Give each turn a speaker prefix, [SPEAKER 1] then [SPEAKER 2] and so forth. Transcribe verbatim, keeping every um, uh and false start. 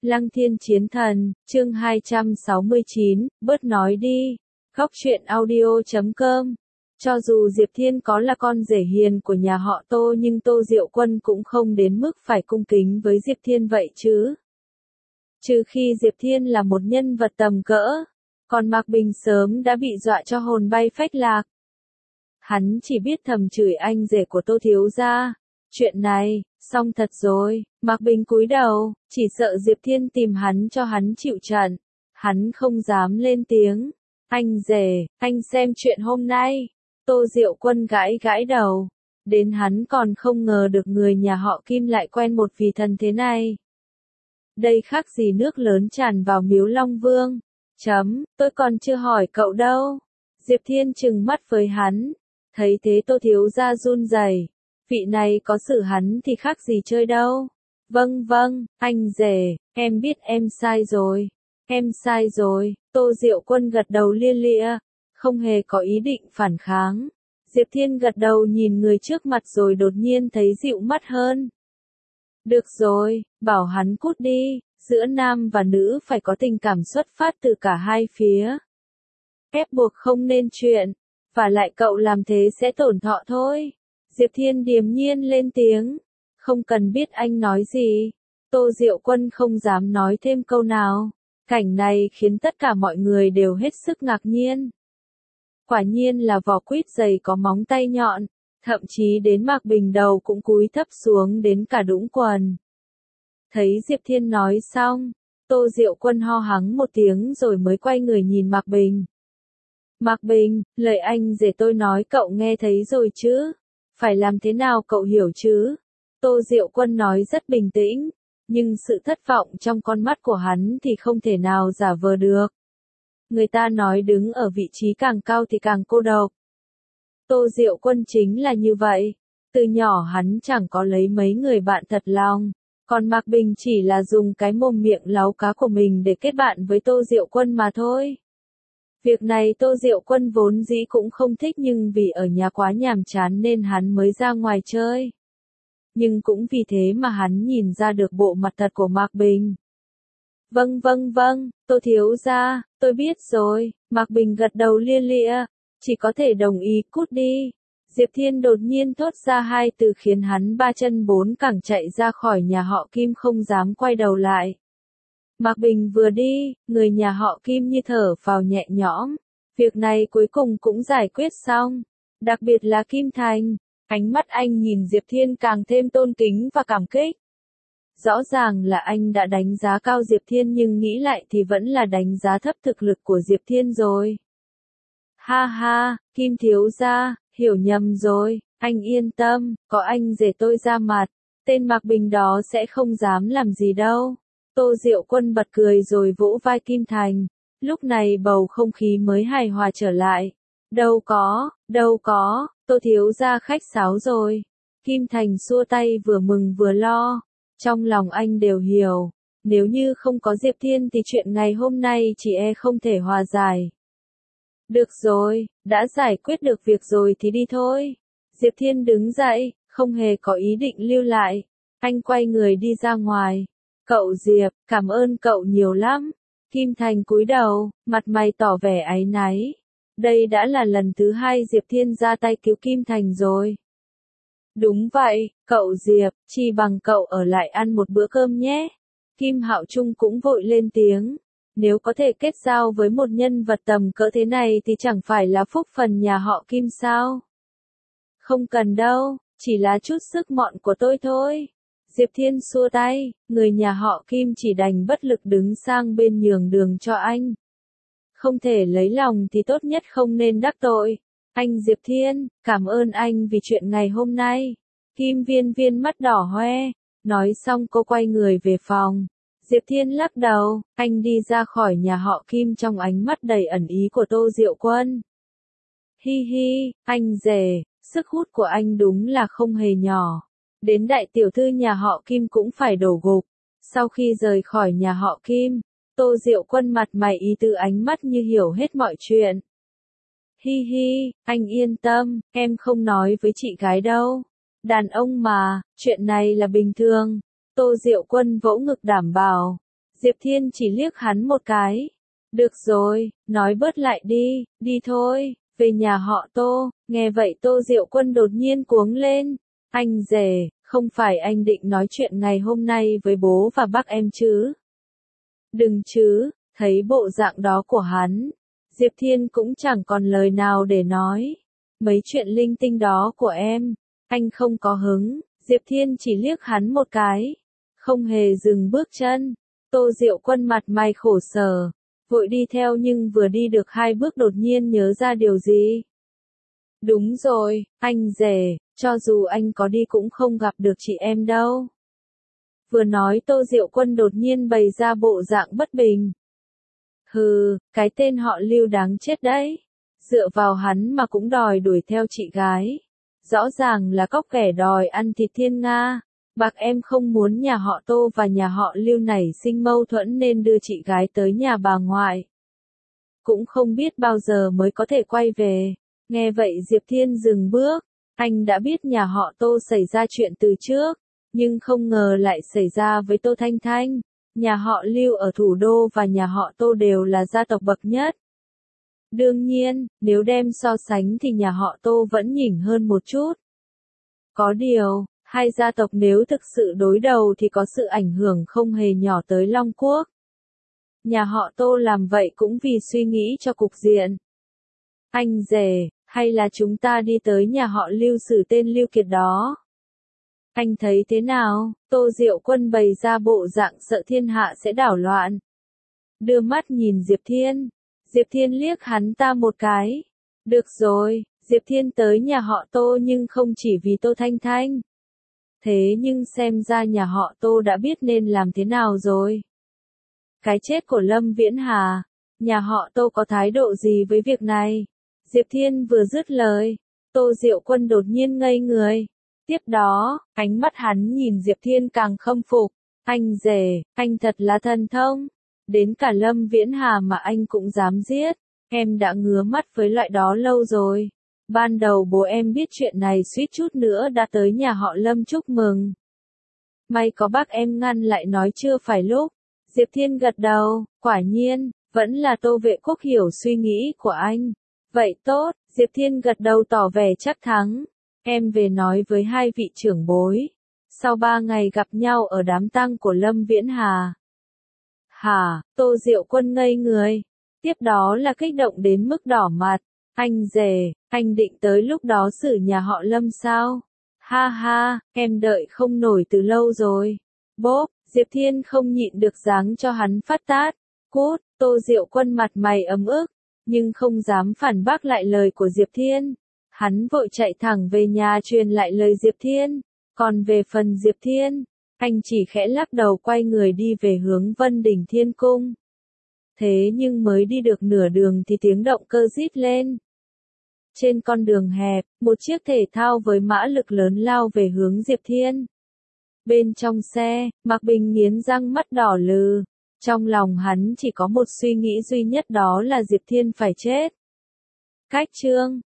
[SPEAKER 1] Lăng Thiên Chiến Thần, chương hai trăm sáu mươi chín, bớt nói đi. Góc truyện audio chấm com. Cho dù Diệp Thiên có là con rể hiền của nhà họ Tô nhưng Tô Diệu Quân cũng không đến mức phải cung kính với Diệp Thiên vậy chứ. Trừ khi Diệp Thiên là một nhân vật tầm cỡ, còn Mạc Bình sớm đã bị dọa cho hồn bay phách lạc. Hắn chỉ biết thầm chửi anh rể của Tô thiếu gia. Chuyện này, xong thật rồi, Mạc Bình cúi đầu, chỉ sợ Diệp Thiên tìm hắn cho hắn chịu trận. Hắn không dám lên tiếng. Anh rể, anh xem chuyện hôm nay. Tô Diệu Quân gãi gãi đầu. Đến hắn còn không ngờ được người nhà họ Kim lại quen một vị thần thế này. Đây khác gì nước lớn tràn vào miếu Long Vương. Chấm, tôi còn chưa hỏi cậu đâu. Diệp Thiên trừng mắt với hắn. Thấy thế Tô thiếu gia run rẩy. Vị này có xử hắn thì khác gì chơi đâu. Vâng vâng, anh rể, em biết em sai rồi. Em sai rồi, Tô Diệu Quân gật đầu lia lịa, không hề có ý định phản kháng. Diệp Thiên gật đầu nhìn người trước mặt rồi đột nhiên thấy dịu mắt hơn. Được rồi, bảo hắn cút đi, giữa nam và nữ phải có tình cảm xuất phát từ cả hai phía. Ép buộc không nên chuyện, và lại cậu làm thế sẽ tổn thọ thôi. Diệp Thiên điềm nhiên lên tiếng. Không cần biết anh nói gì. Tô Diệu Quân không dám nói thêm câu nào. Cảnh này khiến tất cả mọi người đều hết sức ngạc nhiên. Quả nhiên là vỏ quýt dày có móng tay nhọn. Thậm chí đến Mạc Bình đầu cũng cúi thấp xuống đến cả đũng quần. Thấy Diệp Thiên nói xong, Tô Diệu Quân ho hắng một tiếng rồi mới quay người nhìn Mạc Bình. Mạc Bình, lời anh rể tôi nói cậu nghe thấy rồi chứ? Phải làm thế nào cậu hiểu chứ? Tô Diệu Quân nói rất bình tĩnh, nhưng sự thất vọng trong con mắt của hắn thì không thể nào giả vờ được. Người ta nói đứng ở vị trí càng cao thì càng cô độc. Tô Diệu Quân chính là như vậy. Từ nhỏ hắn chẳng có lấy mấy người bạn thật lòng, còn Mạc Bình chỉ là dùng cái mồm miệng láu cá của mình để kết bạn với Tô Diệu Quân mà thôi. Việc này Tô Diệu Quân vốn dĩ cũng không thích nhưng vì ở nhà quá nhàm chán nên hắn mới ra ngoài chơi. Nhưng cũng vì thế mà hắn nhìn ra được bộ mặt thật của Mạc Bình. Vâng vâng vâng, Tô thiếu gia, tôi biết rồi, Mạc Bình gật đầu lia lịa, chỉ có thể đồng ý cút đi. Diệp Thiên đột nhiên thốt ra hai từ khiến hắn ba chân bốn cẳng chạy ra khỏi nhà họ Kim không dám quay đầu lại. Mạc Bình vừa đi, người nhà họ Kim như thở phào nhẹ nhõm. Việc này cuối cùng cũng giải quyết xong. Đặc biệt là Kim Thành. Ánh mắt anh nhìn Diệp Thiên càng thêm tôn kính và cảm kích. Rõ ràng là anh đã đánh giá cao Diệp Thiên nhưng nghĩ lại thì vẫn là đánh giá thấp thực lực của Diệp Thiên rồi. Ha ha, Kim thiếu gia, hiểu nhầm rồi, anh yên tâm, có anh rể tôi ra mặt, tên Mạc Bình đó sẽ không dám làm gì đâu. Tô Diệu Quân bật cười rồi vỗ vai Kim Thành, lúc này bầu không khí mới hài hòa trở lại. Đâu có, đâu có, Tô thiếu gia khách sáo rồi. Kim Thành xua tay vừa mừng vừa lo, trong lòng anh đều hiểu, nếu như không có Diệp Thiên thì chuyện ngày hôm nay chỉ e không thể hòa giải. Được rồi, đã giải quyết được việc rồi thì đi thôi. Diệp Thiên đứng dậy, không hề có ý định lưu lại, anh quay người đi ra ngoài. Cậu Diệp, cảm ơn cậu nhiều lắm. Kim Thành cúi đầu, mặt mày tỏ vẻ áy náy. Đây đã là lần thứ hai Diệp Thiên ra tay cứu Kim Thành rồi. Đúng vậy, cậu Diệp, chỉ bằng cậu ở lại ăn một bữa cơm nhé. Kim Hạo Trung cũng vội lên tiếng. Nếu có thể kết giao với một nhân vật tầm cỡ thế này thì chẳng phải là phúc phần nhà họ Kim sao? Không cần đâu, chỉ là chút sức mọn của tôi thôi. Diệp Thiên xua tay, người nhà họ Kim chỉ đành bất lực đứng sang bên nhường đường cho anh. Không thể lấy lòng thì tốt nhất không nên đắc tội. Anh Diệp Thiên, cảm ơn anh vì chuyện ngày hôm nay. Kim Viên Viên mắt đỏ hoe, nói xong cô quay người về phòng. Diệp Thiên lắc đầu, anh đi ra khỏi nhà họ Kim trong ánh mắt đầy ẩn ý của Tô Diệu Quân. Hi hi, anh rể, sức hút của anh đúng là không hề nhỏ. Đến đại tiểu thư nhà họ Kim cũng phải đổ gục. Sau khi rời khỏi nhà họ Kim, Tô Diệu Quân mặt mày ý tứ ánh mắt như hiểu hết mọi chuyện. Hi hi, anh yên tâm, em không nói với chị gái đâu. Đàn ông mà, chuyện này là bình thường. Tô Diệu Quân vỗ ngực đảm bảo. Diệp Thiên chỉ liếc hắn một cái. Được rồi, nói bớt lại đi, đi thôi, về nhà họ Tô. Nghe vậy Tô Diệu Quân đột nhiên cuống lên. Anh rể, không phải anh định nói chuyện ngày hôm nay với bố và bác em chứ? Đừng chứ, thấy bộ dạng đó của hắn, Diệp Thiên cũng chẳng còn lời nào để nói. Mấy chuyện linh tinh đó của em, anh không có hứng. Diệp Thiên chỉ liếc hắn một cái, không hề dừng bước chân. Tô Diệu Quân mặt mày khổ sở, vội đi theo nhưng vừa đi được hai bước đột nhiên nhớ ra điều gì. Đúng rồi, anh rể, cho dù anh có đi cũng không gặp được chị em đâu. Vừa nói Tô Diệu Quân đột nhiên bày ra bộ dạng bất bình. Hừ, cái tên họ Lưu đáng chết đấy. Dựa vào hắn mà cũng đòi đuổi theo chị gái. Rõ ràng là cóc ghẻ đòi ăn thịt Thiên Nga. Bác em không muốn nhà họ Tô và nhà họ Lưu nảy sinh mâu thuẫn nên đưa chị gái tới nhà bà ngoại. Cũng không biết bao giờ mới có thể quay về. Nghe vậy Diệp Thiên dừng bước. Anh đã biết nhà họ Tô xảy ra chuyện từ trước, nhưng không ngờ lại xảy ra với Tô Thanh Thanh. Nhà họ Lưu ở thủ đô và nhà họ Tô đều là gia tộc bậc nhất. Đương nhiên, nếu đem so sánh thì nhà họ Tô vẫn nhỉnh hơn một chút. Có điều, hai gia tộc nếu thực sự đối đầu thì có sự ảnh hưởng không hề nhỏ tới Long Quốc. Nhà họ Tô làm vậy cũng vì suy nghĩ cho cục diện. Anh rể, hay là chúng ta đi tới nhà họ Lưu xử tên Lưu Kiệt đó? Anh thấy thế nào? Tô Diệu Quân bày ra bộ dạng sợ thiên hạ sẽ đảo loạn. Đưa mắt nhìn Diệp Thiên. Diệp Thiên liếc hắn ta một cái. Được rồi, Diệp Thiên tới nhà họ Tô nhưng không chỉ vì Tô Thanh Thanh. Thế nhưng xem ra nhà họ Tô đã biết nên làm thế nào rồi. Cái chết của Lâm Viễn Hà, nhà họ Tô có thái độ gì với việc này? Diệp Thiên vừa dứt lời, Tô Diệu Quân đột nhiên ngây người. Tiếp đó, ánh mắt hắn nhìn Diệp Thiên càng khâm phục. Anh rể, anh thật là thần thông. Đến cả Lâm Viễn Hà mà anh cũng dám giết. Em đã ngứa mắt với loại đó lâu rồi. Ban đầu bố em biết chuyện này suýt chút nữa đã tới nhà họ Lâm chúc mừng. May có bác em ngăn lại nói chưa phải lúc. Diệp Thiên gật đầu, quả nhiên, vẫn là Tô Vệ Quốc hiểu suy nghĩ của anh. Vậy tốt, Diệp Thiên gật đầu tỏ vẻ chắc thắng. Em về nói với hai vị trưởng bối. Sau ba ngày gặp nhau ở đám tang của Lâm Viễn Hà. Hả, Tô Diệu Quân ngây người. Tiếp đó là kích động đến mức đỏ mặt. Anh rể, anh định tới lúc đó xử nhà họ Lâm sao? Ha ha, em đợi không nổi từ lâu rồi. Bốp, Diệp Thiên không nhịn được giáng cho hắn phát tát. Cút, Tô Diệu Quân mặt mày ấm ức, nhưng không dám phản bác lại lời của Diệp Thiên. Hắn vội chạy thẳng về nhà truyền lại lời Diệp Thiên. Còn về phần Diệp Thiên, anh chỉ khẽ lắc đầu quay người đi về hướng Vân Đỉnh Thiên Cung. Thế nhưng mới đi được nửa đường thì tiếng động cơ rít lên. Trên con đường hẹp, một chiếc thể thao với mã lực lớn lao về hướng Diệp Thiên. Bên trong xe, Mạc Bình nghiến răng mắt đỏ lừ. Trong lòng hắn chỉ có một suy nghĩ duy nhất đó là Diệp Thiên phải chết. Cách chương